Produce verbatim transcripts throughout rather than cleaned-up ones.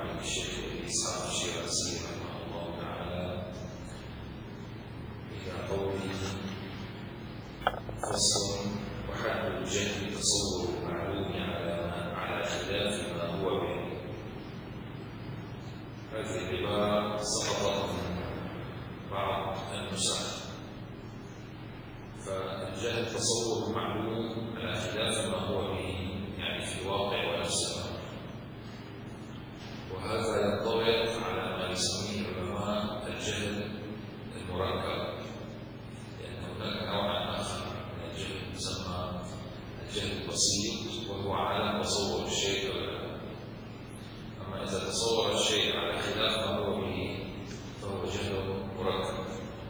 عن الشيخ إسحاق الشيرازي رحمه الله تعالى إلى قوله: فصل: وحد الجهل تصور المعلوم على على خلاف ما هو به. هذه العبارة سقطت من بعض النسخ. فالجهل تصور المعلوم على خلاف ما هو به، يعني في الواقع ونفسه، وهذا ينطبق على ما يسميه العلماء الجهل المركب، لأن هناك نوعا آخر من الجهل يسمى الجهل البسيط، وهو على تصور الشيء ولا. أما إذا تصور الشيء على خلاف ما هو به فهو جهل مركب.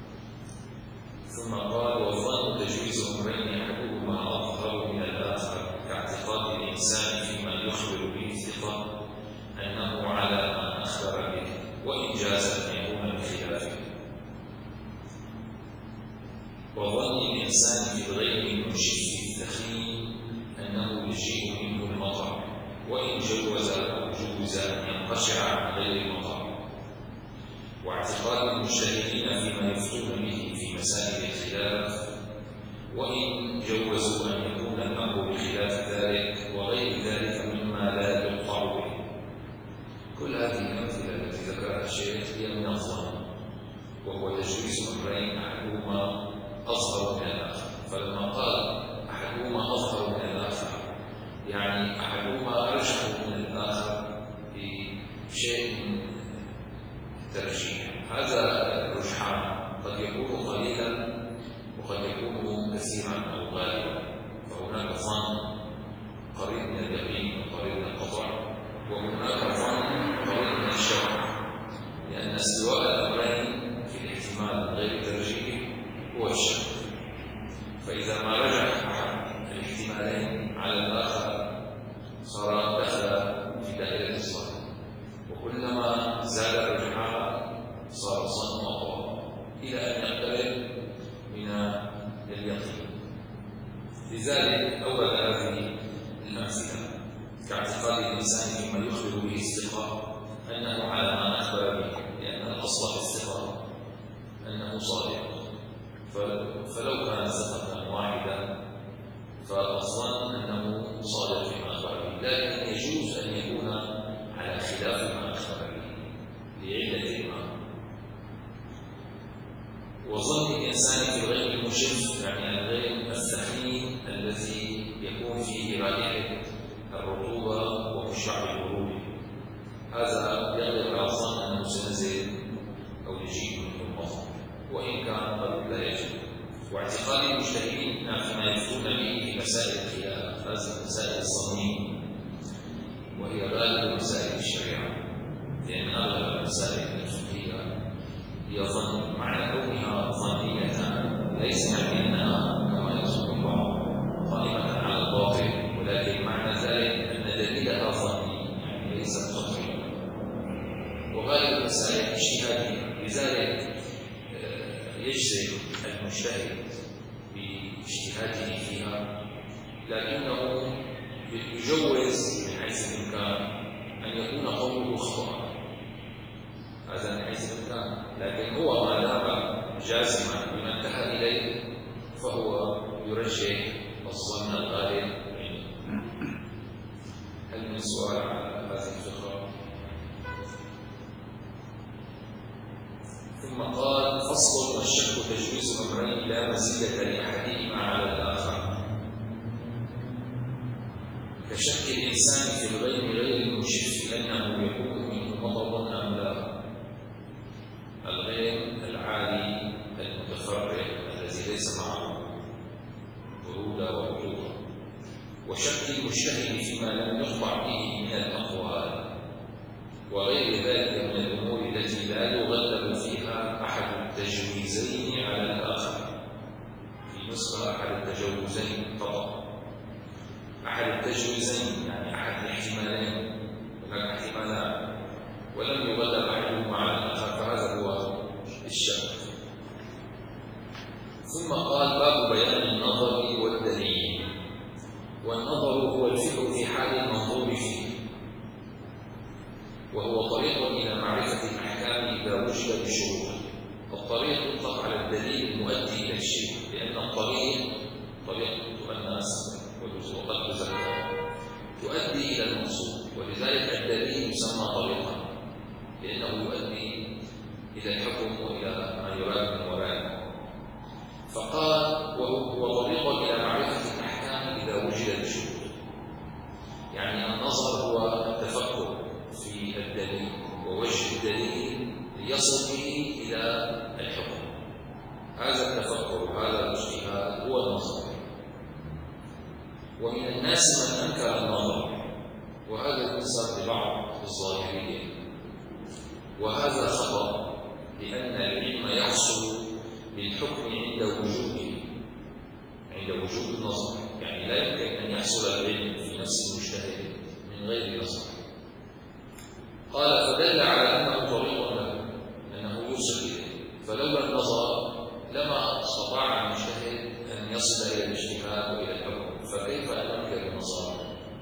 ثم قال: والظن تجويز أمرين أحدهما أظهر من الآخر، كاعتقاد الإنسان فيما يخبر به الثقة أنه على ما أخبر به، وإن جاز أن يكون بخلافه. وظن الإنسان في الغيب المنشف الثخين أنه يجيء منه المطر، وإن جوز أو جوز أن ينقشع عن غير المطر. واعتقاد المجتهدين فيما يفتون به في مسائل الخلاف، وإن جوزوا أن يكون الأمر بخلاف ذلك، وغير ذلك مما لا يقطع به. كل هذه الأمثلة التي ذكرها الشيخ هي من الظن، وهو تجويز أمرين أحدهما أظهر من الآخر. فلما قال أحدهما أظهر من الآخر، يعني أحدهما أرجح من الآخر بشيء من الترجيح. هذا الرجحان قد يكون قليلا وقد يكون كثيرا أو غالبا، فهناك ظن قريب من اليقين وقريب من القطع، وهناك ظن قريب من الشك، لأن استواء الأمرين في الاحتمال غير الترجيح هو الشك. فإذا ما رجح أحد الاحتمالين على الآخر صار دخل في دائرة الظن، وكلما زاد الرجحان صار الظن أقوى إلى أن يقترب من اليقين. لذلك أول هذه الأمثلة كاعتقاد الإنسان فيما يخبر به الثقة أنه على ما أخبر به، لأن الأصل في الثقة أنه صادق. فلو كان ثقة واحدا فالظن أنه صادق فيما أخبر به، لكن يجوز أن يكون على خلاف ما أخبر به لعلة ما. وظن الإنسان في الغيب المشف، يعني الغيب الثخين الذي يكون فيه رائحة الرطوبة ومشع الورود، هذا يغلب على الظن أنه سينزل أو يجيء منه المطر، وإن كان قد لا يجب. واعتقاد المجتهدين فيما يفتون به في مسائل الخلاف، هذه المسائل الظنية، وهي غالب مسائل الشريعة، لأن أغلب المسائل الفقهية هي ظن. معنى كونها ظنية ليس يعني أنها كما يظن البعض قائمة على الباطل، ولكن معنى ذلك أن دليلها ظني، يعني ليست قطعية. وغالب المسائل اجتهادية، لذلك يجزم المجتهد باجتهاده فيها، لكنه يجوز من حيث الإمكان أن يكون قوله خطأ، هذا من حيث الإمكان، لكن هو ما دام جازما بما انتهى إليه فهو يرجح الظن الغالب عنده. هل من سؤال على هذه الفقرة؟ ثم قال: فصل: والشك تجويز أمرين لا مزية لأحدهما على الآخر، كشك الإنسان في الغيب غير المشف أنه يكون منه مطر أم لا، الغيب العالي المتفرع الذي ليس معه برودة ورطوبة. وشك المجتهد فيما لم يخضع به من الأقوال، وغير ذلك من الأمور التي لا يغلب فيها أحد التجويزين على الآخر. في نسخة أحد التجوزين فقط، أحد التجويزين يعني أحد الاحتمالين، هناك احتمالان ولم يغلب أحدهما على الآخر، فهذا هو الشك. ثم قال: باب بيان النظر والدليل. والنظر هو الفكر في حال المنظور فيه، وهو طريق إلى معرفة الأحكام إذا وجد بشروطه. الطريق يطلق على الدليل المؤدي إلى الشيء، لأن الطريق طريق الناس وقد تزكى تؤدي إلى المقصود، ولذلك الدليل يسمى طريقا لأنه يؤدي إلى الحكم وإلى ما يراد من ورائه. فقال وهو طريق إلى معرفة الأحكام إذا وجد بشروطه، يعني النظر هو التفكر في الدليل ووجه الدليل ليصل به إلى الحكم. هذا التفكر وهذا الاجتهاد هو النظر. ومن الناس من أنكر النظر، وهذا ينسب لبعض الظاهرية، وهذا خطأ، لأن العلم يحصل بالحكم عند وجوده، عند وجود النظر. يعني لا يمكن أن يحصل العلم في نفس المجتهد من غير نظر. قال فدل على أنه طريق له، أنه يوصل إليه، فلولا النظر لما استطاع المجتهد أن يصل إلى الاجتهاد وإلى الحكم، فكيف أن ينكر النظر؟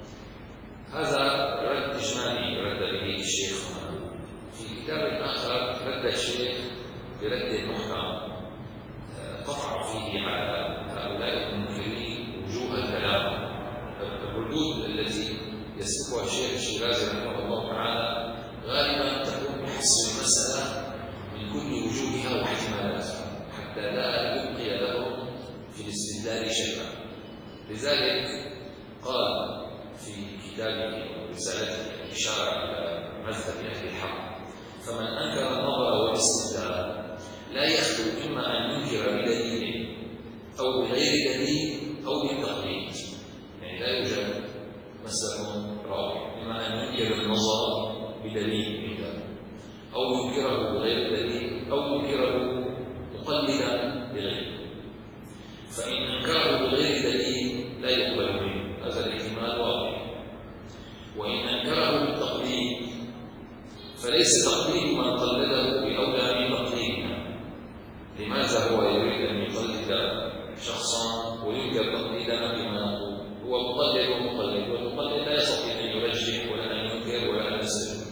هذا رد إجمالي رد به الشيخ. في كتاب آخر رد الشيخ برد محكم قطع فيه على هؤلاء المنكرين وجوه الكلام. الردود التي يسلكها الشيخ الشيرازي رحمه الله تعالى غالبا تكون بحصر المسألة من كل وجوهها واحتمالاتها حتى لا يبقي لهم في الاستدلال شيئا. لذلك قال في كتابه ورسالته الإشارة إلى مذهب أهل الحق: فمن أنكر النظر والاستدلال لا يخلو إما أن ينكر بدليل أو بغير دليل أو بالتقليد. يعني لا يوجد مسلك رابع، إما أن ينكر النظر بدليل أو ينكره بغير دليل أو ينكره مقلدا بغيره. فإن أنكره بغير دليل لا يقبل منه، هذا الاحتمال واضح. وإن أنكره بالتقليد فليس تقليد من قلده بأولى من تقليدنا. لماذا هو يريد أن يقلد شخصا وينكر تقليدنا بما نقول؟ هو مقلد ومقلد، والمقلد لا يستطيع أن يرجح ولا أن ينكر ولا أن يسلم.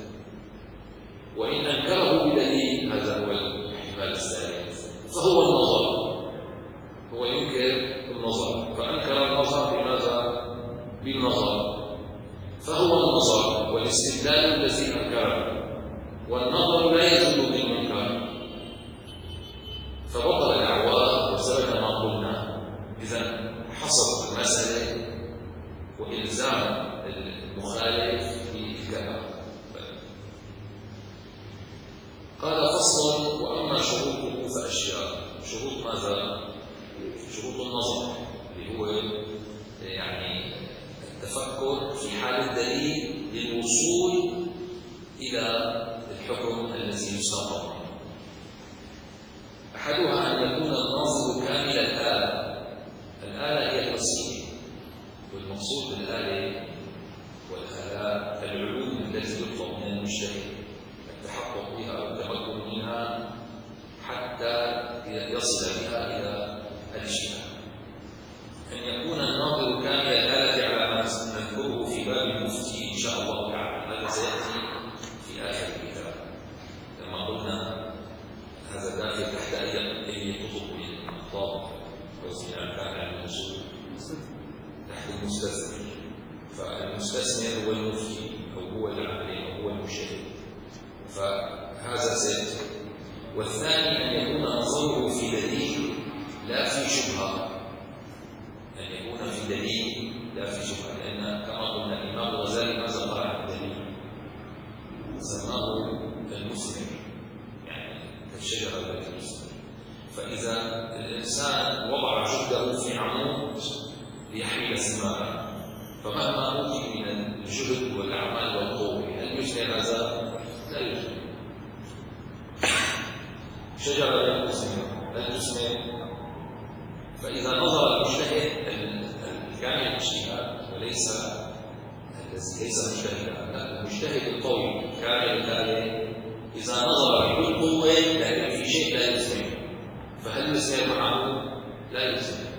وإن أنكره بدليل، هذا هو الاحتمال الثالث، فهو النظر، هو ينكر النظر، فأنكر النظر بماذا؟ بالنظر، فهو النظر والاستدلال الذي أنكره، والنظر لا يزول بالمنكر، فبطل الأعوار وسبب ما قلنا. إذا حصل المسألة وإلزام المخالف بالكلام. قال فصل: وأما شروطه فأشياء. شروط ماذا؟ شروط النظر، اللي هو يعني التفكر في حال الدليل للوصول إلى الحكم الذي يستقر. أحدها أن يكون الناظر كامل الآلة. الآلة هي الوسيلة، والمقصود بالآلة والآلات العلوم التي يطلب من المجتهد التحقق بها أو التمكن منها حتى يصل بها إلى الاجتهاد. أن يكون الناظر كامل الآلة على ما نذكره في باب المفتي إن شاء الله تعالى، هذا سيأتي في آخر الكتاب لما قلنا هذا داخل تحت أي كتب من الأخطاء وزن أركان الوصول تحت المستثمر. فالمستثمر هو المفتي أو هو العالم أو هو المجتهد، فهذا سيأتي. والثاني أن يكون نظره في دليل لا في شبهة، أن يكون في دليل لا في شبهة، لأن كما قلنا الإمام الغزالي ماذا قال عن الدليل؟ سماه المثمر، يعني كالشجرة التي تثمر. فإذا الإنسان وضع جهده في عمود ليحمل ثماره، فمهما أوتي من الجهد والأعمال والقوة هل يثمر هذا؟ لا يثمر. شجرة لا تثمر، لا تثمر. فإذا نظر المجتهد الكامل الاجتهاد وليس الذي ليس مجتهدا، لا، المجتهد القوي كامل الآلة إذا نظر بكل قوة لكن في شيء لا يثمر، فهل يثمر معه؟ لا يثمر.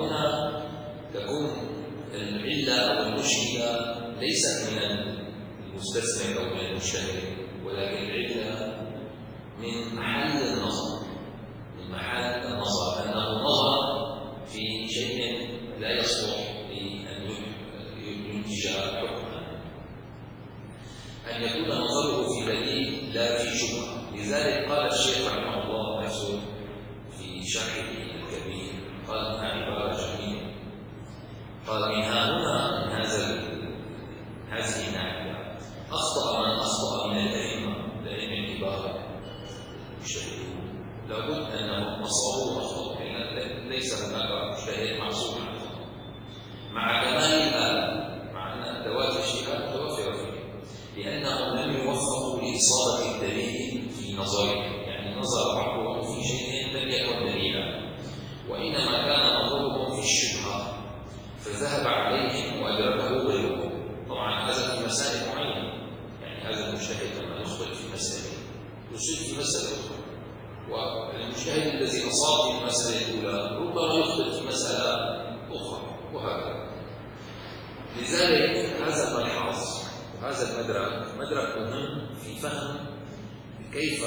وهنا تكون العلة أو المشكلة ليست من المستثمر أو من المجتهد، ولكن العلة من محل النظر، من محل النظر أنه نظر في شيء لا يصلح لأن ينتج حكما، أن يكون نظره في دليل لا في شبهة. لذلك قال الشيخ رحمه الله نفسه في شرحه الكبير، قال هنا عبارة جميلة، قال من ها هنا من هذا هذه الناحية أخطأ من أخطأ من الأئمة، الأئمة الكبار المجتهدون لابد أنهم أصابوا أخطأوا، لأن ليس هناك مجتهد معصوم عن الخطأ، مع كمال الآلة، مع أن أدوات الاجتهاد متوفرة فيه، لأنهم لم يوفقوا لإصابة الدليل في نظرهم، يعني نظر بعضهم في شيء لم يكن دليلا، وإنما كان نظرهم في الشبهة فذهب عليهم وأدركه غيرهم. طبعا هذا في مسائل معينة، يعني هذا المجتهد لما يخطئ في مسألة يصيب في مسألة أخرى، والمجتهد الذي أصاب في المسألة الأولى ربما يخطئ في مسألة أخرى، وهكذا. لذلك هذا الملحظ وهذا المدرك مدرك مهم في فهم كيف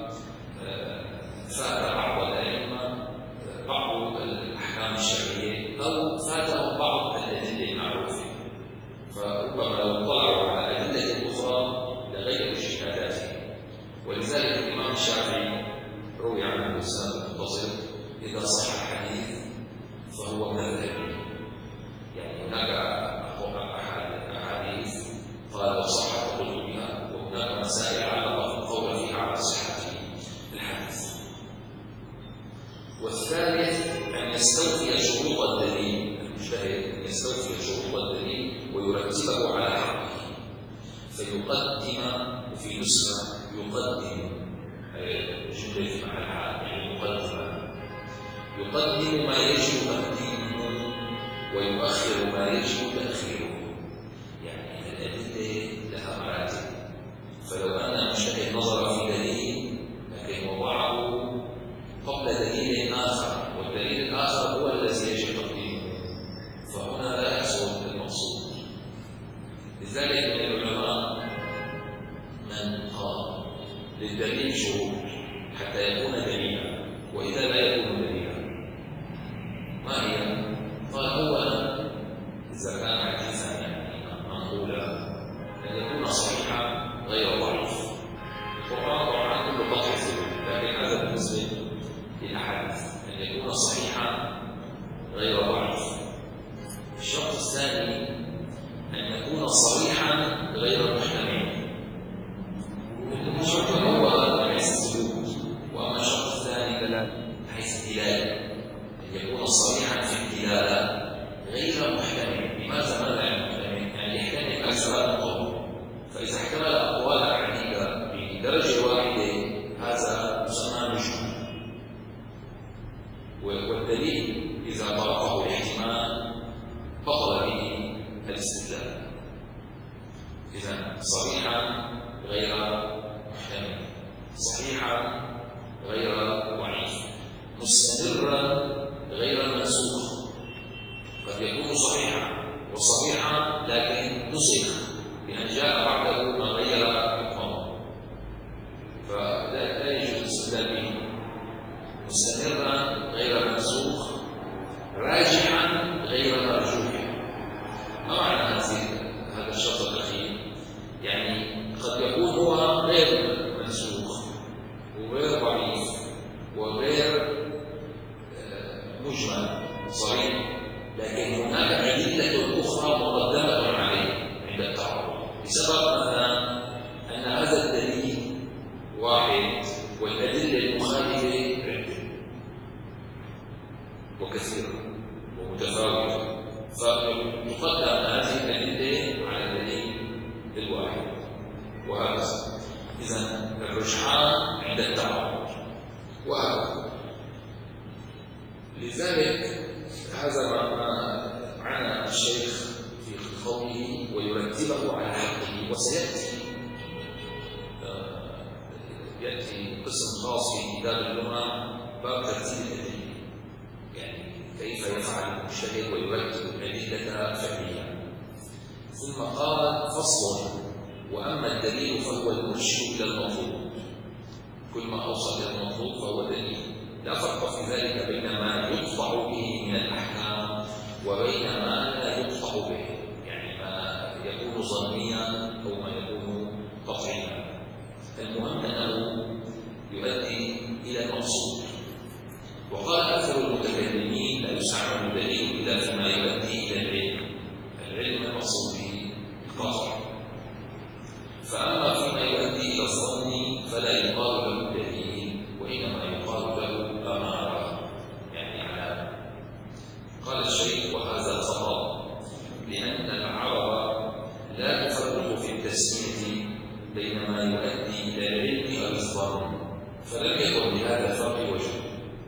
فات بعض الأئمة بعض الأحكام الشرعية أو فاتهم بعض الأدلة المعروفة، فربما لو طلعوا على أدلة أخرى لغيروا اجتهاداتهم. ولذلك الإمام الشافعي روي عنه بسند متصل إذا صح الحديث فهو مذهبي، يعني هناك أحاديث قال وصح فقلت بها، وهناك مسائل علق القول فيها على صحة الحديث. والثالث أن يستوفي شروط الدليل، المجتهد أن يستوفي شروط الدليل ويرتبه على حقه، فيقدم وفي نسخة يقدم جملة في محلها، يعني مقدمة، يقدم ما يجب تقديمه ويؤخر ما يجب تأخيره، يعني الأدلة لها مراتب، فلو أن المجتهد نظر في دليل لكن وضعه قبل دليل آخر والدليل الآخر هو الذي يجب تقديمه، فهنا لا يحصل المقصود. لذلك من العلماء من قال للدليل شروط حتى يكون دليلا، وإذا لا يكون دليلا ما هي؟ قال أولا إذا كان حديثا يعني منقولا أن يكون صحيحا غير ضعيف. القرآن طبعا كله قطع سبيل، لكن هذا بالنسبة للأحاديث أن يكون صحيحا غير ضعيف. الشرط الثاني أن يكون صريحا غير محتمل. الشرط الأول من حيث الثبوت، وأما الشرط الثاني من حيث الدلالة، أن يكون صريحا في الدلالة غير محتمل. لماذا ماذا يعني محتمل؟ يعني يحتمل أكثر الأقوال، فإذا احتمل أقوال عديدة بدرجة واحدة هذا يسمى مجمل. والدليل إذا طرقه الاحتمال بطل به الاستدلال. إذا صريحا غير محتمل، صحيحا غير ضعيف، مستمرا غير منسوخ. قد يكون صحيحا وصحيحا لكن نسخ بأن جاء بعده ما غير حكمه، فلا يجوز الاستدلال به. مستمرا غير منسوخ، راجحا غير مرجوح. ما معنى هذا الشرط الأخير؟ يعني قد يكون هو غير منسوخ وغير ضعيف وغير مجمل صريح، لكن هناك أدلة أخرى مقدمة عليه عند التعارض، بسبب مثلا أن هذا الدليل واحد والأدلة المخالفة عدة وكثيرة ومتفاوتة، فتقدم هذه الأدلة على الدليل الواحد وهكذا. إذن الرجحان عند التعارض وهكذا. لذلك هذا ما عنى الشيخ في قوله ويرتبه على حقه، وسيأتي يأتي قسم خاص في كتاب اللغة باب ترتيب الأدلة، يعني كيف يفعل المجتهد ويرتب الأدلة فعليا. ثم قال فصل وأما الدليل فهو المرشد إلى المطلوب، كل ما أوصل إلى المطلوب فهو دليل. لا فرق في ذلك بين ما يقطع به من الأحكام وبين ما لا يقطع به، يعني ما يكون ظنيا أو ما يكون قطعيا. المهم أنه يؤدي إلى المقصود. وقال أكثر المتكلمين لا يستعمل الدليل إلا فيما يؤدي إلى العلم، العلم المقصود به القطع. فأما فيما يؤدي إلى الظن فلا يقال له دليل، وإنما يقال له أمارة، يعني علامة. قال الشيخ وهذا خطأ، لأن العرب لا تفرق في التسمية بين ما يؤدي إلى العلم أو الظن، فلم يكن لهذا الفرق وجه.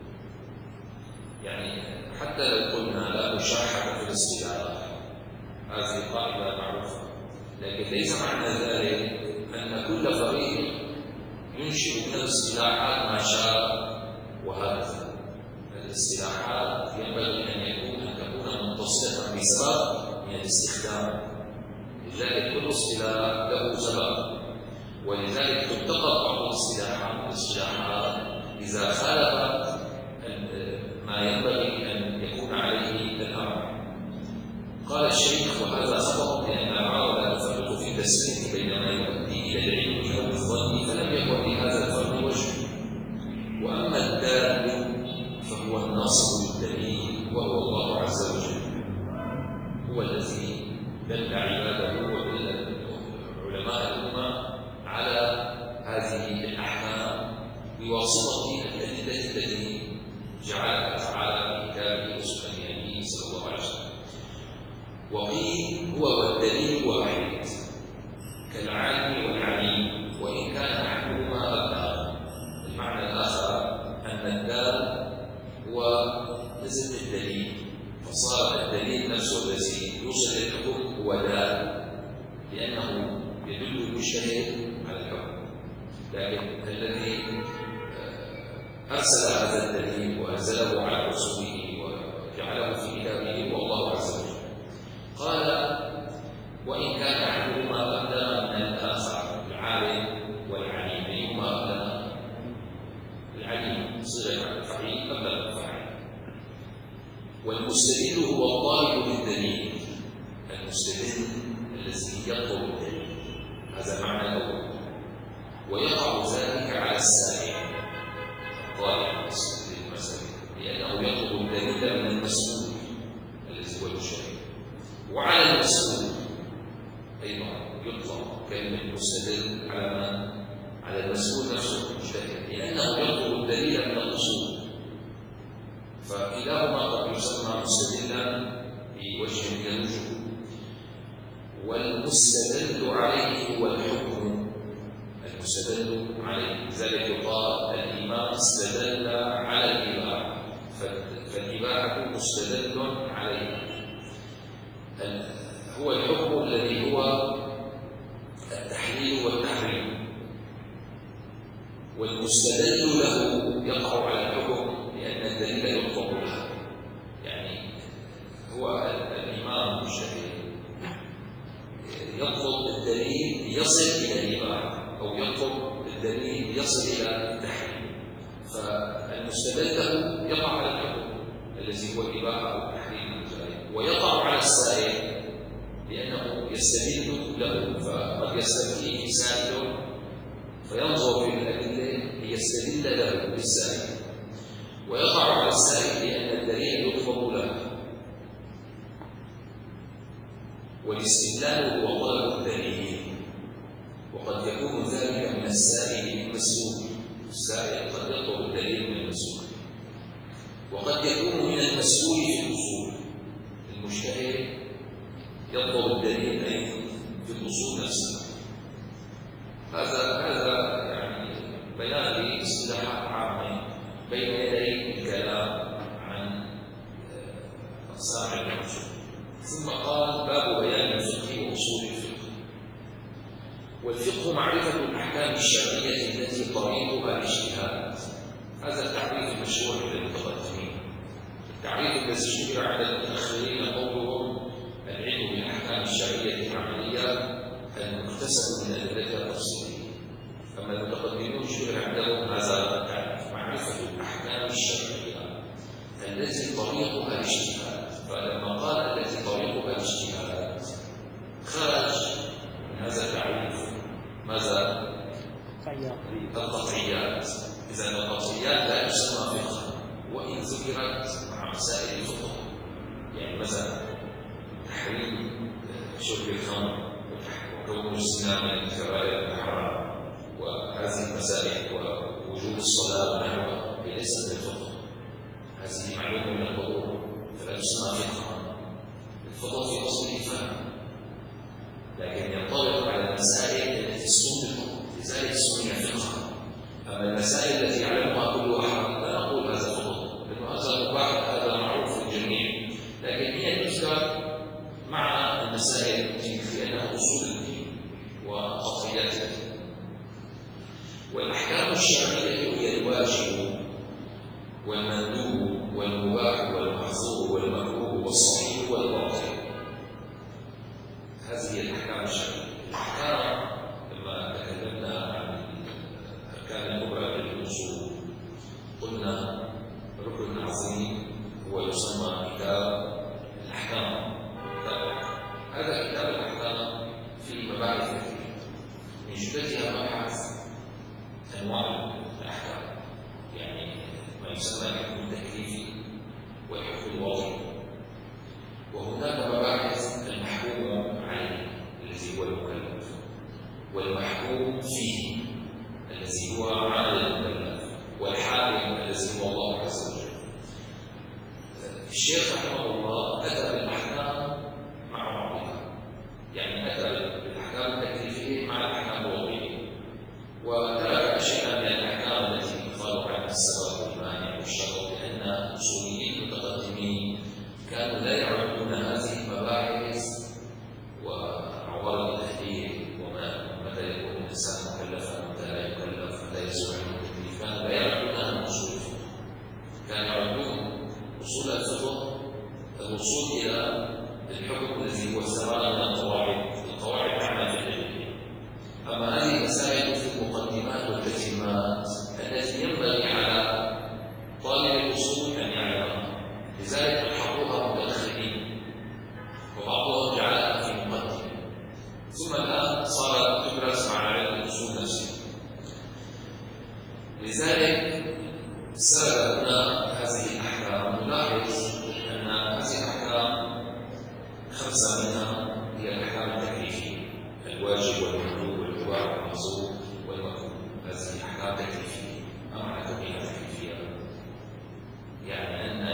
يعني حتى لو قلنا لا مشاحة في الاصطلاح، هذه قاعدة معروفة، لكن ليس معنى ذلك أن كل فريق ينشئ من الاصطلاحات ما شاء. وهكذا الاصطلاحات ينبغي أن يكون أن تكون متصلة بسبب من الاستخدام، لذلك كل اصطلاح له سبب، ولذلك تتقى بعض الاصطلاحات الاصطلاحات إذا خالفت ما ينبغي أن يكون عليه الأمر. قال الشيخ وهذا خطأ، لأن العرب لا تفرق في التسمية بين ما يؤدي إلى العلم أو الظن، فلم يكن لهذا الفرق وجه. وأما الدال فهو الناصر للدليل، وهو الله عز وجل، هو الذي دل عباده ودل علماء الأمة على هذه الأحكام بواسطة الأدلة التي جعلها تعالى في كتابه وسنة نبيه صلى الله عليه وسلم. وقيل هو والدليل واحد كالعالم والعليم، وإن كان أحدهما أبلغ. المعنى الآخر أن الدال هو اسم الدليل، فصار الدليل نفسه الذي يوصل الحكم هو دال، لأنه يدل المجتهد على الحكم. لكن الذي أرسل هذا الدليل وأنزله على رسوله وجعله في كتابه هو الله عز وجل. قال وإن كان أحدهما أبلغ من الآخر، العالم والعليم، أيهما أبلغ؟ العليم صيغة على الفعيل أبلغ الفاعل. والمستدل هو الطالب للدليل، المستدل الذي يطلب الدليل، هذا معنى الأول. ويقع ذلك على السائل الطالب للمسألة، لأنه يطلب الدليل من المسؤول الذي هو المجتهد. وعلى المسؤول أيضا يطلق كلمة المستدل على من؟ على المسؤول نفسه المجتهد، لأنه يطلب الدليل من الأصول. فكلاهما قد يسمى مستدلا بوجه من الوجوه. والمستدل عليه هو الحكم، المستدل عليه، لذلك يقال الإمام استدل على الإباحة، فالإباحة مستدل عليه. هو الحكم الذي هو التحليل والتحريم، والمستدل له يقع على الحكم لأن الدليل يطلق له. يعني هو الإمام المجتهد يطلب الدليل ليصل إلى الإباحة، أو يطلب الدليل ليصل إلى التحريم، فالمستدل له يقع على الحكم الذي هو الإباحة أو التحريم، ويقع على السائل لأنه يستدل له. فقد يستفتيه سائل فينظر في الأدلة ليستدل له للسائل، ويقع على السائل لأن الدليل يطلب له. والاستدلال هو طلب الدليل، وقد يكون ذلك من السائل المسؤول، السائل قد يطلب الدليل من المسؤول، وقد يكون من المسؤول في الأصول، المجتهد يطلب الدليل أي في الأصول نفسها. هذا هذا يعني بيان لاصطلاحات عامة بين يدي الكلام عن أقسام الموجود. ثم قال باب بيان الفقه وأصول الفقه. والفقه معرفة الأحكام الشرعية التي طريقها الاجتهاد. هذا التعريف المشهور عند المتقدمين. التعريف الذي اشتهر عند المتأخرين قولهم العلم بالأحكام الشرعية العملية المكتسب من أدلتها التفصيلية. أما المتقدمون شغل عندهم هذا معرفة الأحكام الشرعية التي طريقها الاجتهاد، فلما قال التي طريقها الاجتهاد خرج من هذا التعريف ماذا؟ القطعيات. إذا القطعيات لا تسمى فقها وإن ذكرت مع مسائل الفقه، يعني مثلا تحريم شرب الخمر وكون الزنا من الكبائر الحرام وهذه المسائل ووجوب الصلاة ونحوها هي ليست من الفقه، هذه معلومة من الضرورة فلا تسمى فقها. الفقه في أصله فهم، لكن ينطبق على المسائل التي تستنبط، لذلك سمي فقها. أما المسائل التي يعلمها كل واحد لا نقول هذا فقه، لأنه هذا مباح، هذا معروف للجميع، لكن هي تذكر مع المسائل التي لأنها أصول الدين وقطعيات الدين. والأحكام الشرعية هي الواجب والمندوب والمباح والمحظور والمكروه والصحيح والباطل. هذه هي الأحكام الشرعية. الأحكام لما تكلمنا عن الأركان الكبرى للأصول قلنا ركن عظيم هو يسمى كتاب الأحكام. هذا كتاب الأحكام في مباحث كثيرة، من جملتها مبحث أنواع الأحكام، يعني ما يسمى الحكم التكليفي والحكم الوضعي، وهناك مباحث المحكوم عليه الذي هو المكلف، والمحكوم فيه الذي هو عامل المكلف، والحاكم الذي هو الله عز وجل. الشيخ رحمه الله أتى بالأحكام مع بعضها، يعني أتى بالأحكام التكليفية مع الأحكام الوضعية، وترك أشياء من الأحكام التي قالوا عنها السبب والمانع والشرط، لأن الأصوليين المتقدمين كانوا لا يعرفون هذه المباحث وعوارض الأهلية ومتى يكون الإنسان مكلفا ومتى لا يكلف ومتى يزول عنه التكليف، كانوا لا يعرفونها من أصول الفقه. كانوا يعرفون أصول الفقه الوصول إلى الحكم الذي هو الثمرة من القواعد، القواعد تعمل في العلم. أما هذه المسائل في المقدمات والتتمات التي ينبغي على طالب الأصول أن يعلمها، لذلك الحقوها متأخرين وبعضهم جعلها في مقدمة، ثم الآن صارت تدرس مع علم الأصول نفسه. لذلك سببنا هذه الأحكام نلاحظ أن هذه الأحكام خمسة منها هي الأحكام التكليفية، الواجب والمندوب والمباح والمحظور والمكروه، هذه أحكام تكليفية. ما معنى كونها تكليفية؟ يعني أن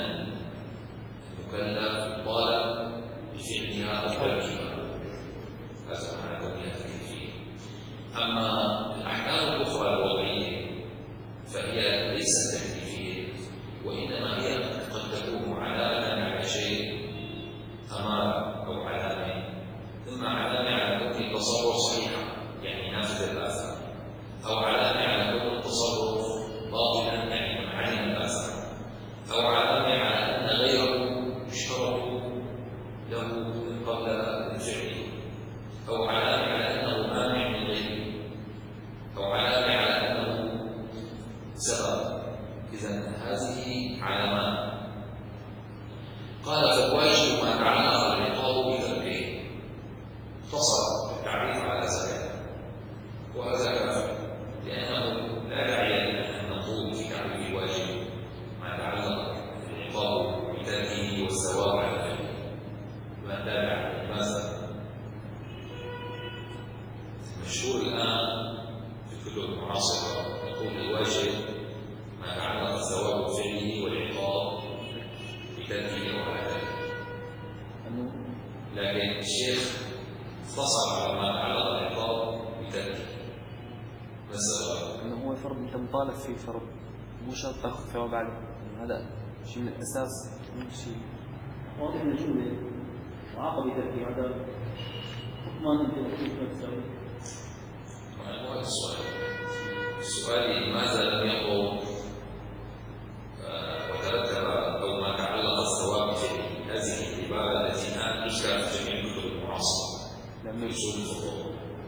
المكلف طالب بفعلها أو تركها، هذا معنى كونها تكليفية. أما الأحكام الأخرى الوضعية فهي ليست تكليفية، وإنما هي قد تكون علامة على شيء، أمارة أو علامة، إما علامة على كون التصرف صحيحا يعني نافذ الآثار، أو علامة على كون التصرف باطلا يعني منعدم الآثار، أو علامة على أن غيره اشترط له قبل الفعل، أو علامة على أنه مانع من غيره، أو علامة على أنه سبب. إذن هذه علامات. قال فالواجب ما تعلق العقاب بتركه، اختصر التعريف على ذلك، وهذا كافي، لأنه لا داعي أن نقول في تعريف الواجب ما تعلق العقاب بتركه والثواب على فعله. ما تابع لماذا؟ المشهور الآن في الكتب المعاصرة يقول الواجب ما تعلق الثواب بفعله والعقاب بتركه وعلى ذلك، لكن الشيخ اختصر على ما تعلق العقاب بتركه. ما السبب؟ انه هو فرض انت مطالب فيه، فرض مو شرط تاخذ ثواب عليه، هذا شيء من الاساس، مو شيء واضح من الجمله. وعاقب بتركه عدم حكمان انت وكيف تسوي. ما هو السؤال؟ السؤال لماذا لم يقل وترتب أو ما تعلق الثواب بفعله؟ هذه العبارة التي الآن تشتغل في جميع الكتب المعاصرة في أصول الفقه.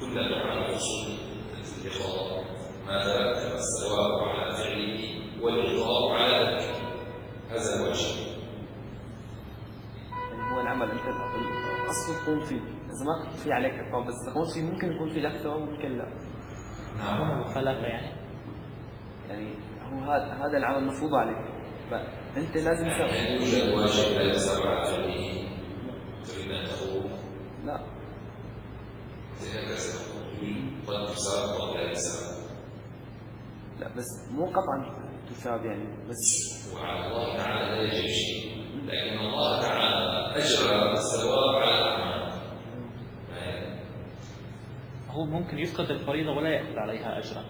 لا تحال حصول الاتفاق ما ترتب الثواب على فعله والعقاب على ذلك. هذا الواجب. يعني هو العمل انت اصلا تكون فيه، اذا ما كنت فيه عليك عقاب، بس تكون فيه ممكن يكون فيه لك ثواب وممكن لا. نعم. مخالفة يعني. يعني هو هذا هذا العمل مفروض عليك، فانت لازم تسوي. يعني يوجد واجب لا يثاب على فعله تريد ان تقول؟ لا. هكذا قد يثاب وقد لا يثاب. لا بس مو قطعا تثاب يعني، بس وعلى الله تعالى لا يجب شيء، لكن الله تعالى اجرى الثواب على الاعمال. هو ممكن يفقد الفريضة ولا يأخذ عليها أجرا.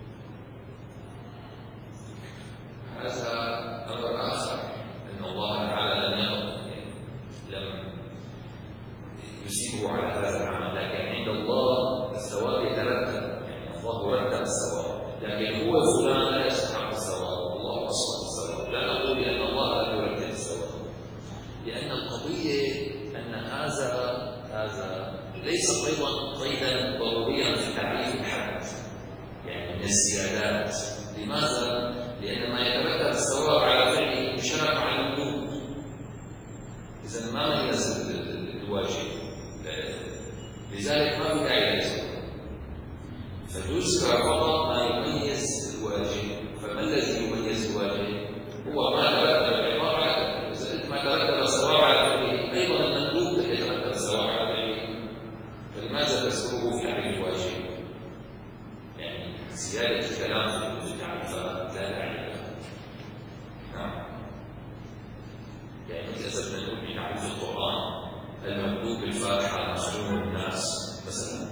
هذا أمر آخر، أن الله تعالى لم يأخذ لم يسيبه على هذا العمل، لكن عند الله الثواب يترتب، يعني الله رتب الثواب، لكن هو فلان لا يستحق الثواب، الله أصلا الثواب. لا نقول بأن الله لا يرتب الثواب، لأن القضية أن هذا هذا ليس أيضا قيدا ضروريا في تعريف الحد، يعني من الزيادات. لماذا؟ لأن ما يترتب الثواب على فعله مشرف على المندوب. إذا ما ميز الواجب، لذلك ما في داعي للزكاة، فيذكر فقط ما يميز الواجب. فما الذي يميز الواجب؟ هو ما ترتب العقاب على فعله. إذا ما ترتب الثواب على فعله أيضا المندوب يترتب الثواب على فعله، فلماذا تذكره في تعريف الواجب؟ يعني زيادة الكلام في التعريفات لا داعي لها. نعم. يعني للأسف نقول في تعريف القرآن المكتوب بالفاتحة مخدوم الناس مثلا،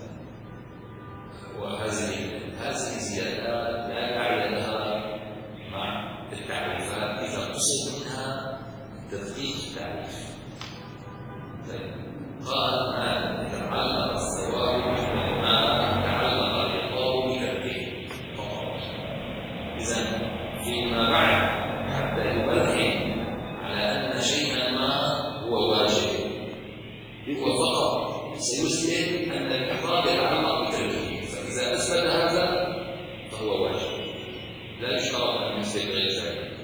وهذه هذه زيادة لا داعي لها مع التعريفات إذا قصد منها تدقيق التعريف. طيب. قال ما يتعلق الثواب ما يتعلق العقاب بتركه فقط. إذن فيما بعد حتى يبرهن على أن شيئا ما هو واجب، هو فقط سيثبت أن العقاب يتعلق بتركه، فإذا أثبت هذا فهو واجب، لا يشترط أن يثبت غير ذلك.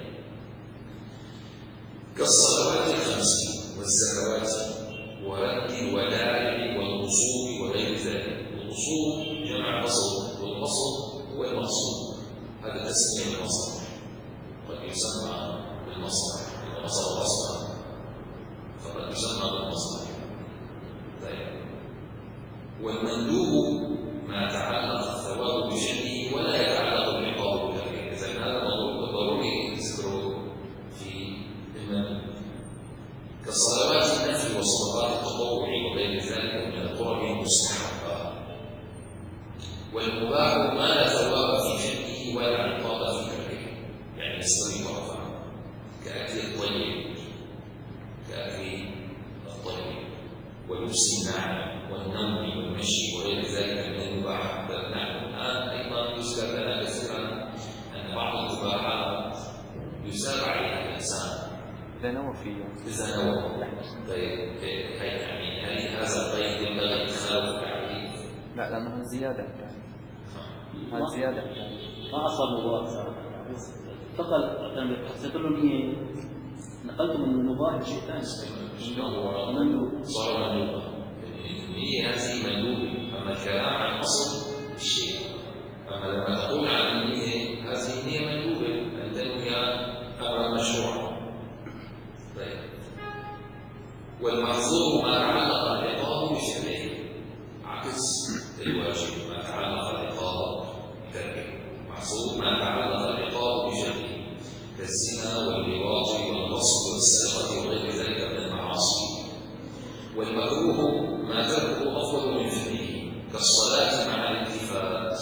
كالصلوات الخمس والزكوات ورد الودائع والقصور وغير ذلك. القصور جمع قصر، والقصر هو المقصود، هذا تسمية المصدر، قد يسمى بالمصدر، المصدر اصلا فقد يسمى بالمصدر. طيب. والمندوب ما تعلق الثواب بشأنه ولا يتعلق العقاب بتركه. إذا هذا موضوع ضروري نذكره في المندوب. كالصلوات النفل والصلوات التطوع وغير ذلك من القرب المستحبة. والمباح ما لا ثواب في شأنه ولا عقاب في تركه، يعني يستوي طرفا، كأكل الطيب كأكل الطيب ولبس النعم والنوم والمشي وغير ذلك من المباحات. نحن الآن أيضا يذكر لنا كثيرا أن بعض المباحات يثاب عليها الإنسان إذا نوى فيه. إذا نوى. طيب يعني هل هذا القيد ينبغي إدخاله في التعريف؟ لا لأنه زيادة، هذا زيادة ما أصاب مباح صراحة، انتقل كان حسيت له إني نقلت من المباح لشيء ثاني. شنو هو؟ مندوب. صار مندوبا. هي هذه مندوبة، أما الكلام عن أصل الشيء. أما لما تقول عن النية هذه النية مندوبة، أن تنوي أمرا مشروعا. طيب. والمحظور ما تعلق العقاب بشأنه، عكس الواجب ما تعلق العقاب بتركه. محظور ما تعلق العقاب بشأنه كالزنا واللواط والغصب والسرقة وغير ذلك من المعاصي. والمكروه ما تركه أفضل من فعله كالصلاة مع الالتفات،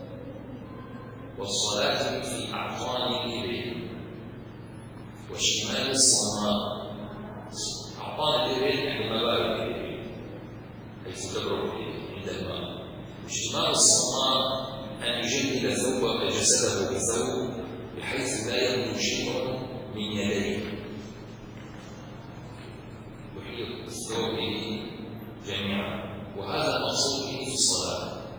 والصلاة في أعطان الإبل، وشمال الصماء. أعطان الإبل يعني مبارك الإبل حيث تبرك عند الماء. وشمال الصماء أن يجمد ثوبه جسده بالثوب بحيث لا يبدو شيء من يديه، يحيط بالثوب جميعا، وهذا المقصود به في الصلاة.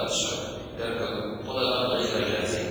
الشرع ترك طلبا غير جازم،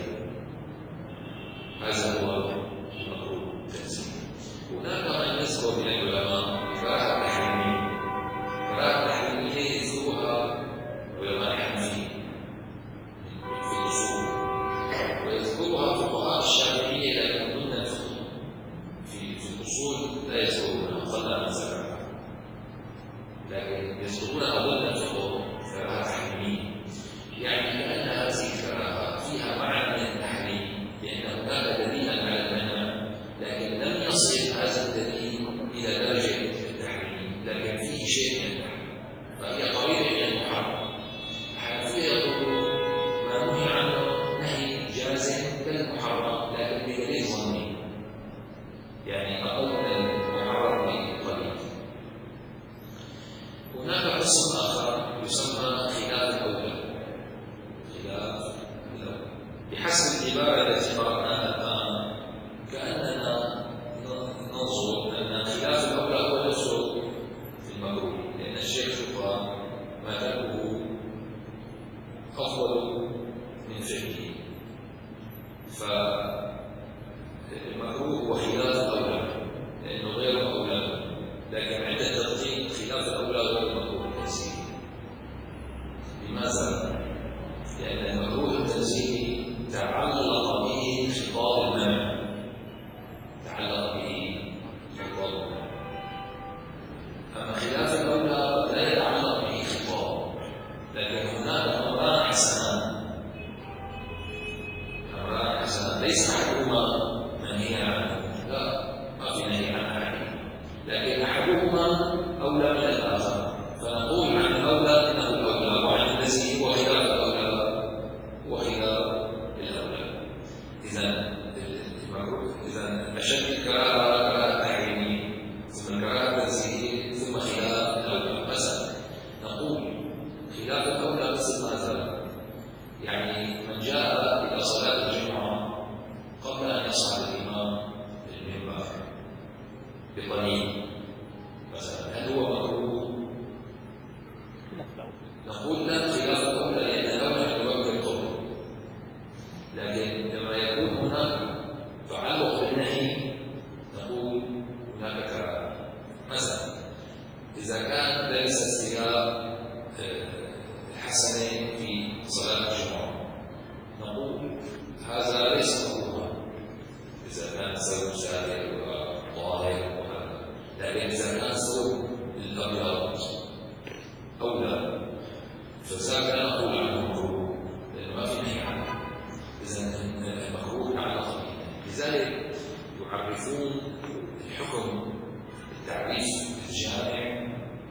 هذا هو المكروه التنزيهي. هناك من يذكر من العلماء كراهة تحريمية، كراهة تحريمية يذكرها علماء الحنفية في الأصول، ويذكرها فقهاء الشافعية لكن ضمن الفقه في في الأصول لا يذكرونها قل من ذكرها، لكن يذكرونها ضمن الفقه كراهة تحريمية، يعني كأن هذه الكراهة فيها معنى من التحريم، لأن هناك دليلا على المنع لكن لم يصل هذا الدليل إلى درجة التحريم، لكن فيه شيء من التحريم، فهي قريبة من المحرم. الحنفية يقولون ما نهي عنه نهي جازم كالمحرم لكن بدليل ظني، يعني أقل من المحرم بقليل. هناك قسم آخر يسمى خلاف الأولى، خلاف الأولى بحسب العبارة التي قرأناها الآن كأننا ننظر أن خلاف الأولى هو نفسه في المكروه، لأن الشيخ شكرا ما تركه أفضل من فعله، فالمكروه هو خلاف الأولى لأنه غير أولى، لكن عند التدقيق خلاف الأولى هو المكروه التنزيهي. لماذا؟ لأن المكروه التنزيهي تعلق به خطاب المنع، تعلق به خطاب المنع، أما خلاف الأولى لا يتعلق به خطاب، لكن هناك أمران حسنان، أمران حسنان ليس أحدهما منهي عنه، لا ما في نهي عن أحد، لكن أحدهما أولى من الآخر، فنقول عن الأولى إنه الأولى، وعن الذي هو خلاف الأولى هو خلاف الأولى. إذا إذا أشد الكراهة كراهة تحريمية، ثم الكراهة تنزيهية، ثم خلاف الأولى. مثلا نقول خلاف الأولى مثل ماذا؟ يعني من جاء إلى صلاة الجمعة قبل أن يصعد الإمام المنبر بقليل مثلا، هل هو مكروه؟ نقول لا، خلاف الأولى لأن الأولى يوجه القول، لكن لما يكون هناك تعلق بالنهي نقول هناك كراهة. مثلا إذا كان لبس الثياب الحسنة في صلاة الجمعة نقول هذا ليس مكروها إذا كان ثوب ساتر وظاهر وهذا، لكن إذا كان ثوب الأبيض أولى فذاك لا نقول عنه مكروه لأنه ما في نهي عنه، إذا المكروه تعلق به. لذلك يعرفون الحكم التعريف الجامع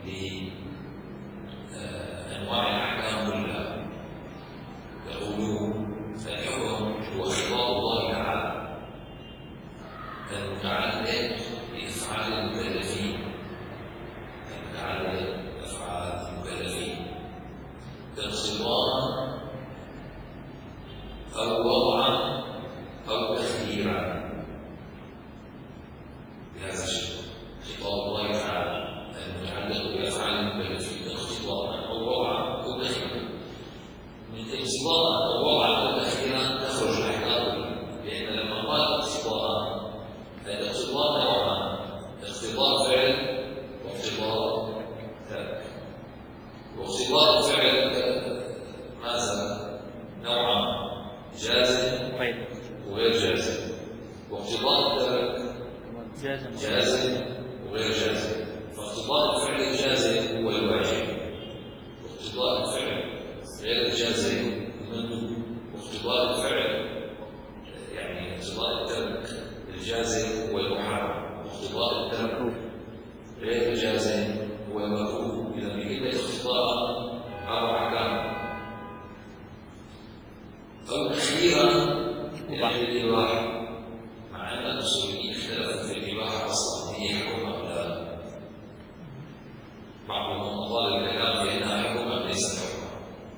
لأنواع الأحكام كلها، يقولون الحكم هو خطاب الله تعالى المتعلق بأفعال المكلفين، المتعلق بأفعال المكلفين تقصيرا أو وضعا أو تخديرا، بهذا الشيء خطاب الله تعالى المتعلق بأفعال المكلفين تقصيرا أو وضعا أو تخديرا. من تقصيرا أو وضعا أو تخديرا تخرج الأحكام، لأن لما قال تقصيرا فالاقتضاء نوعان، اقتضاء فعل واقتضاء ترك. واقتضاء الفعل ماذا؟ نوعان، جازم وغير جازم، واقتضاء الترك جازم وغير جازم. فاقتضاء الفعل الجازم هو الواجب، واقتضاء الفعل غير الجازم المندوب، واقتضاء الفعل يعني اقتضاء الترك الجازم هو المحرم، واقتضاء الترك غير الجازم هو المكروه. إذا بكلمة اقتضاء أربع أحكام، أو تخييرا يعني الإباحة، مع أن الأصوليين اختلفوا في الإباحة أصلا هي حكم أم لا، بعضهم أطال الكلام بأنها حكم أم ليست حكما،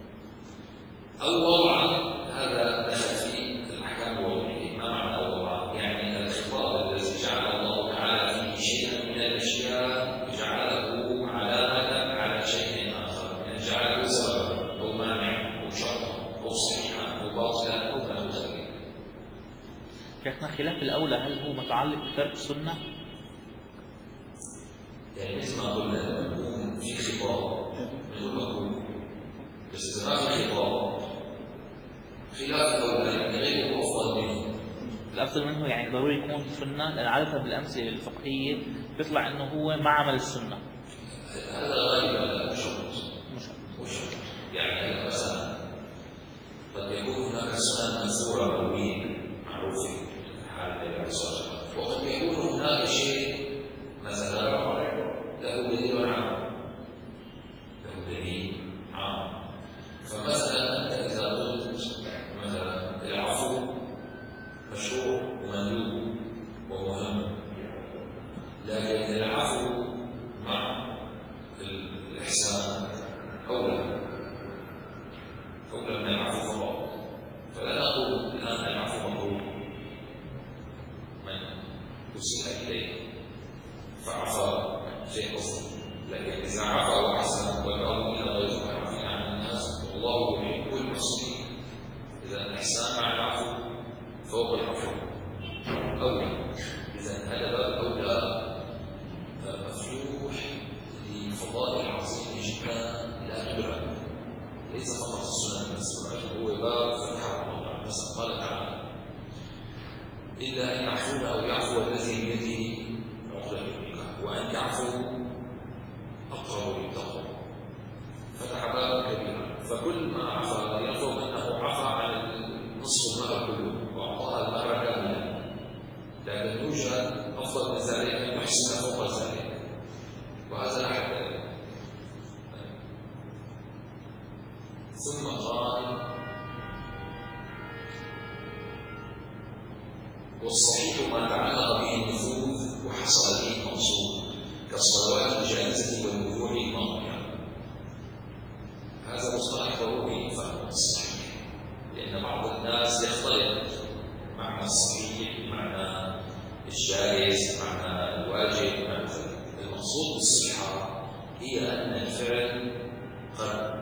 أو وضعا هذا دخل في الأحكام الوضعية. ما معنى وضعا؟ يعني الخطاب الذي جعل الله تعالى فيه شيئا من الأشياء جعله علامة على شيء آخر، يعني جعله سببا أو مانع أو شرطا شيخنا خلاف الأولى هل هو متعلق بترك السنة؟ يعني مثل ما قلنا يكون في خطاب من المقول بس إذا ما في خطاب خلاف الأولى يعني غيره أفضل منه. الأفضل منه يعني ضروري يكون سنة، لأن عادة بالأمثلة الفقهية بيطلع إنه هو ما عمل السنة. هذا غالبا مش مش مش يعني مثلا قد يكون هناك سنن منثورة قوية معروفة حال النبي عليه الصلاة والسلام، وقد يكون هناك شيء مثلا له دليل عام له دليل عام. فمثلا أنت إذا قلت مثلا العفو مشروع ومندوب ومهم، لكن العفو مع الإحسان أولى أولى من العفو فقط. فلا نقول الآن العفو مطلوب من أسيء إليه فعفى شيء أصلا، لكن إذا عفى وأحسن والأمر إلى غيره عافين عن الناس والله يحب المحسنين، إذا الإحسان مع العفو فوق العفو أولى. إذا هذا باب أولى مفتوح لفضائل عظيمة جدا لا تدرك، ليس فقط السنن بس، بل هو باب فتح الموضوع. مثلا قال تعالى إلا أن يعفون أو يعفو الذي بيده عقدة النكاح وأن يعفوا أقرب للتقوى، فتح بابا كبيرا. فكل ما عفا يفهم أنه عفا عن نصف المهر كله وأعطاها المهر كاملا، لكن يوجد أفضل من ذلك أن يحسن فوق ذلك، وهذا لا حد له. ثم قال والصحيح ما تعلق به النفوذ وحصل به المقصود كالصلوات الجائزة والوضوء الماضية. هذا مصطلح ضروري فهم الصحيح، لأن بعض الناس يختلط معنى الصحيح معنى الجائز معنى الواجب معنى المقصود بالصحة هي أن الفعل قد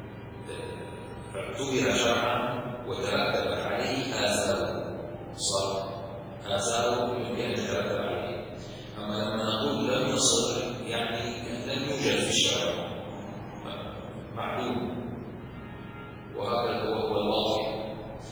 اعتبر شرعا وترتب عليه آثاره، صار آثاره يمكن أن يترتب عليه. أما لما نقول لم يصل يعني لم يوجد في الشرع معلوم، وهذا هو الواقع.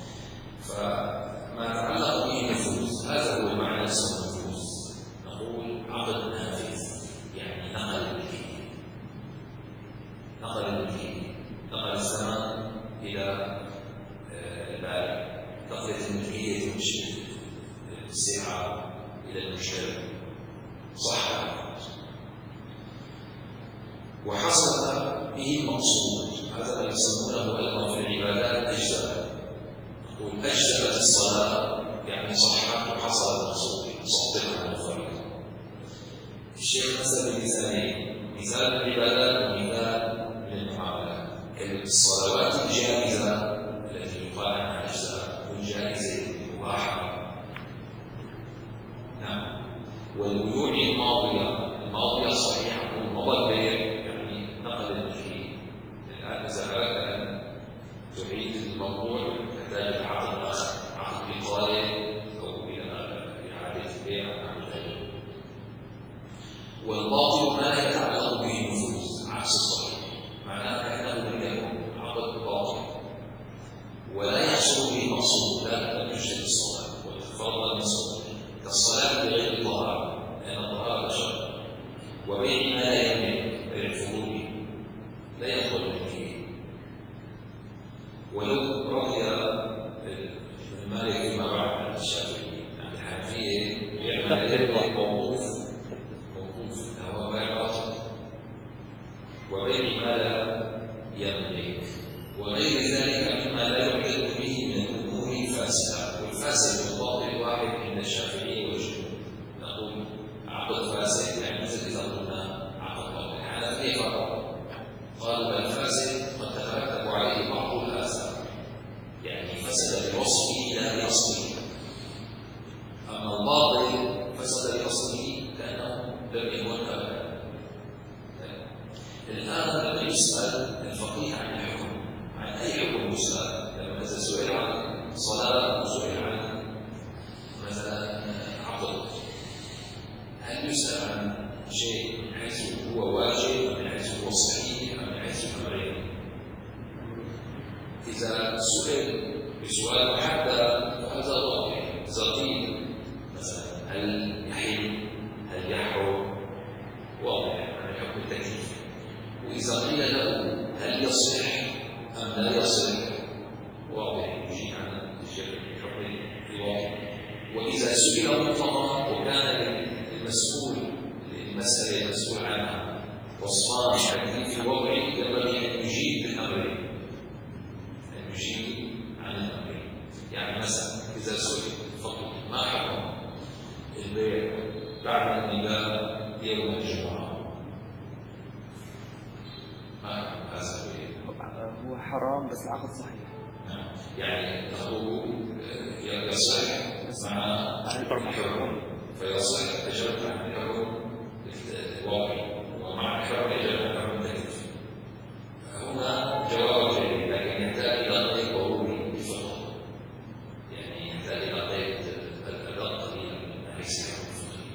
فما تعلق به النفوذ هذا هو المعنى اسمه النفوذ. نقول عقد نافذ يعني نقل الملكية، نقل الملكية نقل الزمان إلى الباري، نقلت الملكية تمشي الساعة إلى المشتري، صح؟ وحصل به المقصود. هذا ما يسمونه أيضا في العبادات أجزاء. نقول أجزأت الصلاة يعني صحت وحصل المقصود صدقها الفريضة. الشيخ مثل بمثالين، مثال العبادات ومثال للمعاملات. الصلوات الجائزة التي يقال عنها أجزاء والجائزة المباحة، نعم، والبيوع الماضية الماضية صحيحة ومضى البيع يعني نقل الملكية. الآن إذا أردت أن تعيد الموضوع تحتاج لعقد آخر، عقد إقالة أو إعادة البيع عن غيره. والباطل ما لا يتعلق به النفوذ عكس الصحيح، معناه كأنه لم يكن عقد باطل ولا يحصل به المقصود، لا لم يجد الصلاة وتفضل المقصود كالصلاة بغير طهارة، لأن الطهارة شرط، وبيع ما لا يملك بيع الفضول لا يدخل الملكية. ولو رضي ابن مالك فيما بعد الشافعي عن الحنفية بيع ما لا يملك موقوف موقوف هو بيع باطل، وبيع ما لا يملك وغير ذلك مما لا يعتد به من الأمور الفاسدة. والفاسد والباطل واحد عند الشافعي والجمهور. نقول عقد فاسد يعني مثل إذا قلنا عقد باطل. الحنفية فقط قالوا الفاسد قد تترتب عليه بعض الآثار، يعني فسد بوصفه لا بأصله. أما الباطل فسد بأصله كأنه لم يكن أبدا. الآن لما يسأل الفقيه عن الحكم، عن أي حكم يسأل؟ لما إذا سئل عن صلاة أو سئل عن إذا سئل بسؤال محدد فهذا واضح. إذا قيل مثلا هل يحل هل يحرم واضح عن الحكم التكليفي. وإذا قيل له هل يصح أم لا يصح واضح يجيب عن الحكم الواضح. وإذا سئل مطلقا وكان المسؤول المسألة المسؤول عنها وصفان تكليفي وضعي ينبغي أن يجيب بالأمرين أن يجيب عن الأمرين. يعني مثلا إذا سئل فقط ما حكم البيع بعد النداء يوم الجمعة ما هذا هو حرام بس العقد صحيح. يعني تقول يصح مع الحرم فيصح تجربة عن الحرم الواقعي ومع الحرم يجربة عن الحرم التكليفي. هنا جواب جيد لكن يحتاج إلى قيد ضروري بفقه يعني يحتاج إلى قيد الأداء قليلا من حيث الحكم الفقهي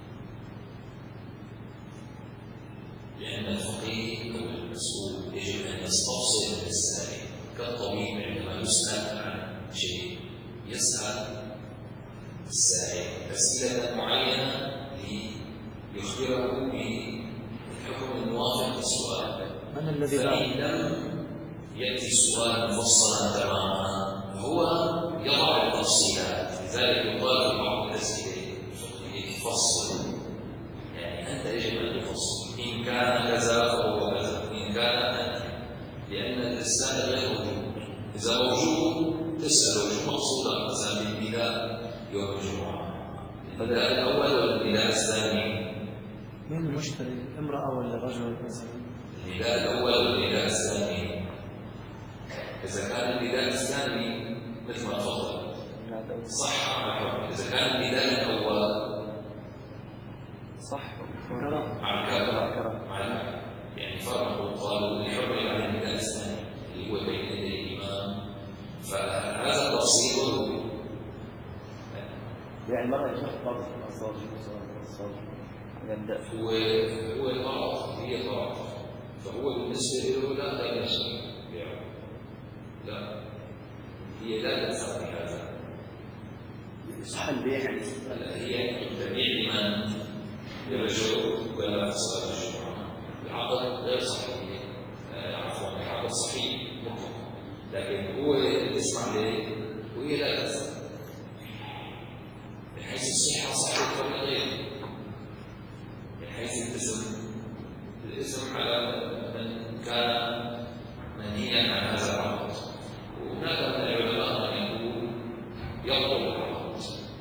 لأن الفقيه أو المسؤول يجب أن يستفصل السائل كالطبيب عندما يسأل عن شيء يسأل السائل أسئلة معينة ليخبره بالحكم الموافق للسؤال. من الذي فإن لم يأتي السؤال مفصلا تماما هو يضع التفصيلات. لذلك يقال في بعض الأسئلة الفقهية تفصل يعني أنت يجب أن تفصل إن كان كذا فهو كذا إن كان أنت لأن الإسلام غير موجود. إذا موجود تسأل شو مقصودك مثلا بالنداء يوم الجمعة النداء الأول ولا النداء الثاني؟ من المشتري الامرأة ولا الرجل مثلا؟ النداء الأول ولا النداء الثاني؟ إذا كان النداء الثاني مثل ما تفضل صح مع الحكم. إذا كان النداء الأول صح مع الكلام مع الكلام يعني فرقوا قالوا لحرم على النداء الثاني اللي هو بين يدي الإمام. فهذا التفصيل ضروري. يعني المرأة يشوف بعض الأصوات هو هو المرأة هي المرأة فهو بالنسبة له لا لا يشتري لا هي لا تدفع بهذا صح البيع يعني هي تبيع لمن للرجل ولا صلاة الجمعة. العقد غير صحيح عفوا العقد صحيح مطلق لكن هو يسمع عليه وهي لا تدفع من حيث الصحة صحيح ولا غير من حيث الاسم الاسم على من كان منهيا عن هذا العقد. وهناك من العلماء من يقول يبطل العقد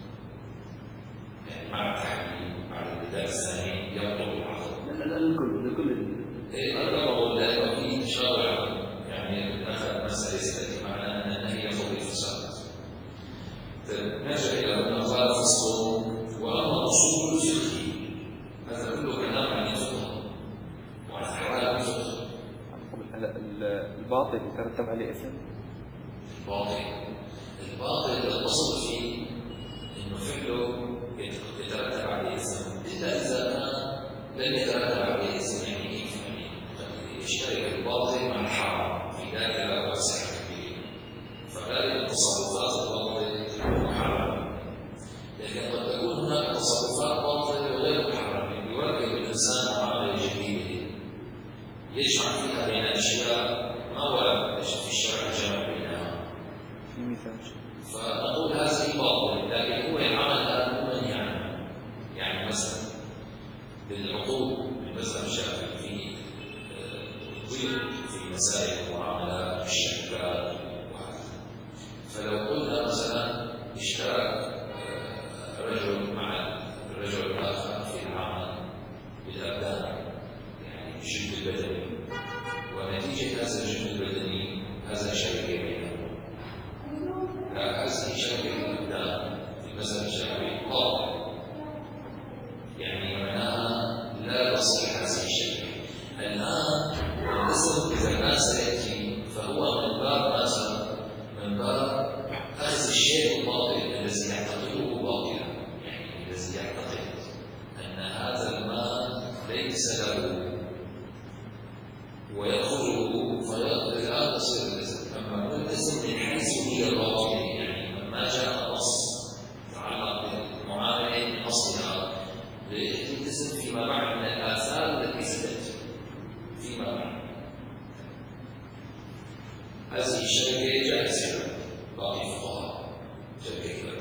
يعني مع التحليل مع البداية الثانية يبطل العقد. لا لا للكل لكل هذا بقول لأنه فيه تشابه يعني أخذ مسألة ستة معنى أن هي فضل الفساد. نرجع إلى أن قال فصل وأما أصول الفقه هذا كله كلام عن الفقه وعن أحوال الفقه. الباطل يترتب عليه إثم. الباطل الباطل الأصل فيه إنه فعله يترتب عليه إثم إلا إذا كان لم يترتب عليه إثم يعني يشترك الباطل مع الحرام في ذلك واسع كبير. فغالب التصرفات الباطل محرمة لكن قد تكون هناك تصرفات باطلة وغير محرمة يواجه الإنسان معاملة جديدة يجمع فيها بين أشياء ما ورد في الشرع الجمع بينها. في مثال فنقول هذه باطل لكن هو العمل هذا منهي عنه. يعني مثلا بالعقود بالمذهب الشافعي في ضيق في مسائل المعاملات الشركات وهكذا. فلو قلنا مثلا اشترك رجل مع الرجل الآخر في العمل بالأبدان يعني الجهد البدني ونتيجة هذا الجهد البدني هذا شركة بينهم. هذه شركة الأبدان في المذهب الشافعي باطل يعني معناها لا تصح هذه الشركة. الآن الاسم إذا كان سيأتي فهو من باب ما هذه الشركة جائزة باقي الفقهاء شركة.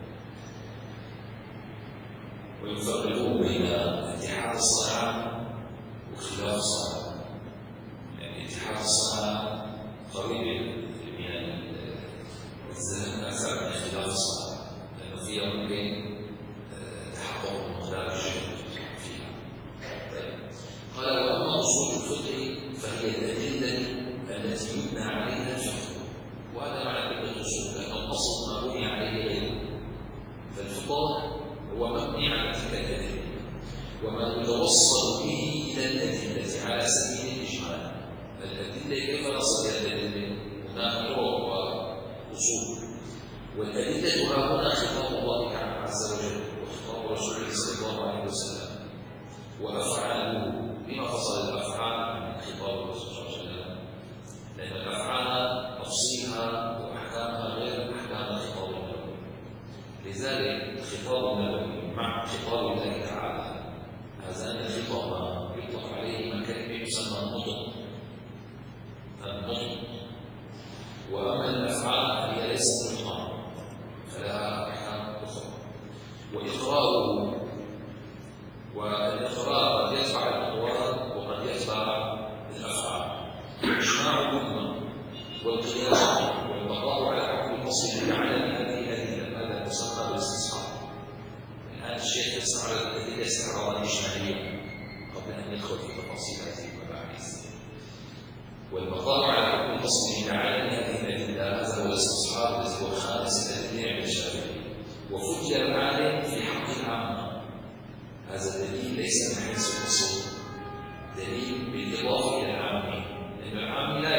ويفرقون بين اتحاد الصنعة وخلاف الصنعة. يعني اتحاد الصنعة قريب من الذهن أكثر من خلاف الصنعة، لأنه فيها ممكن تحقق مقدار الجهد فيها. طيب. قال وأما أصول الفقه فهي الأدلة التي يبنى عليها الفقه، وهذا معنى كلمة الأصول، لأن الأصل ما بني عليه غيره. فالفقه هو مبني على تلك الأدلة وما يتوصل به إلى الأدلة على سبيل الإجمال. الأدلة كيف نصل إلى الأدلة؟ هناك طرق وأصول، والأدلة ها هنا خطاب الله تعالى عز وجل وخطاب رسوله صلى الله عليه وسلم وأفعاله. بما فصل الأفعال عن خطاب الرسول صلى الله عليه وسلم؟ لأن الأفعال تفصيلها وأحكامها غير أحكام الخطاب النبوي. لذلك الخطاب النبوي مع خطاب الله تعالى هذان الخطاب يطلق عليهما كلمة يسمى النطق. النطق. وأما الأفعال هي ليست نطقا فلها أحكام أخرى. وإقراره، والإقرار قد يتبع الأقوال وقد يتبع الأفعال. إجماع الأمة والقياس والبقاء على حكم الأصل على هذه الأدلة هذا يسمى بالاستصحاب. الآن الشيخ يسمع على الأدلة استعراضا إجماليا قبل أن يدخل في تفاصيل هذه المباحث. والبقاء على حكم الأصل على هذه الأدلة هذا هو الاستصحاب الذي هو خامس الأدلة عند الشافعي. وفتي العالم في حق العامة. هذا الدليل ليس من حيث الأصل، دليل بالإضافة إلى العام، لأن العام لا